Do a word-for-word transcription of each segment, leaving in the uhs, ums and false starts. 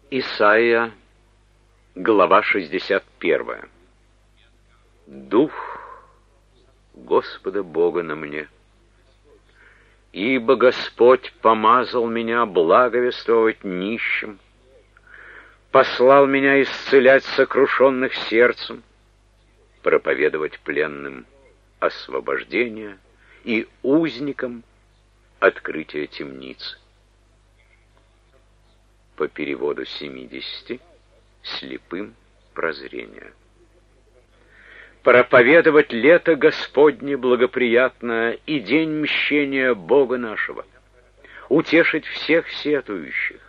Исайя, глава шестьдесят первая. Дух Господа Бога на мне, ибо Господь помазал меня благовествовать нищим, послал меня исцелять сокрушенных сердцем, проповедовать пленным освобождение и узникам открытие темницы. По переводу семидесяти, слепым прозрение. Проповедовать лето Господне благоприятное и день мщения Бога нашего, утешить всех сетующих,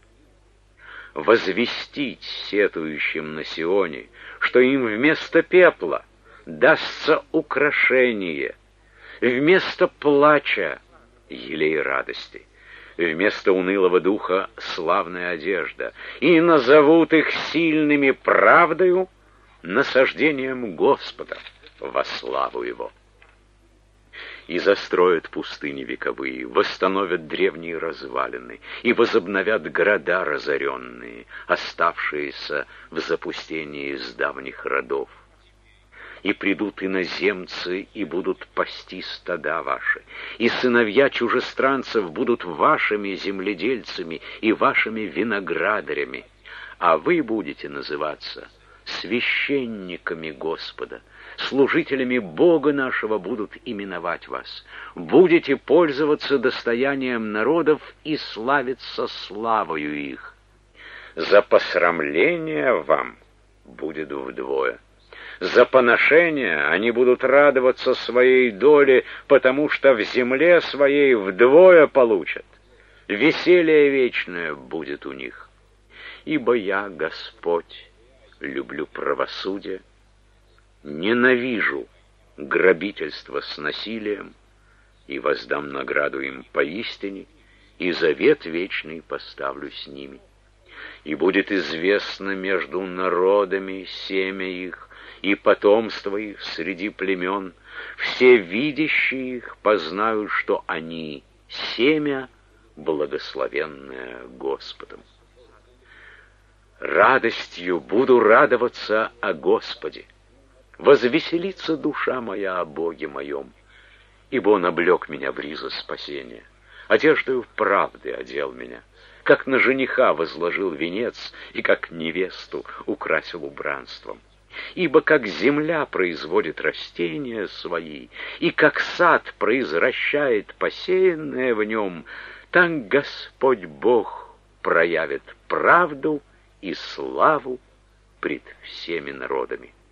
возвестить сетующим на Сионе, что им вместо пепла дастся украшение, вместо плача елей радости, вместо унылого духа славная одежда, и назовут их сильными правдою, насаждением Господа во славу Его. И застроят пустыни вековые, восстановят древние развалины, и возобновят города разоренные, оставшиеся в запустении с давних родов. И придут иноземцы, и будут пасти стада ваши, и сыновья чужестранцев будут вашими земледельцами и вашими виноградарями, а вы будете называться священниками Господа, служителями Бога нашего будут именовать вас, будете пользоваться достоянием народов и славиться славою их. За посрамление вам будет вдвое. За поношение они будут радоваться своей доле, потому что в земле своей вдвое получат. Веселье вечное будет у них. Ибо я, Господь, люблю правосудие, ненавижу грабительство с насилием, и воздам награду им поистине, и завет вечный поставлю с ними. И будет известно между народами семя их, и потомство их среди племен, все видящие их познают, что они семя, благословенное Господом. Радостью буду радоваться о Господе, возвеселится душа моя о Боге моем, ибо Он облек меня в ризы спасения, одеждою правды одел меня, как на жениха возложил венец и как невесту украсил убранством. Ибо как земля производит растения свои, и как сад произвращает посеянное в нем, так Господь Бог проявит правду и славу пред всеми народами.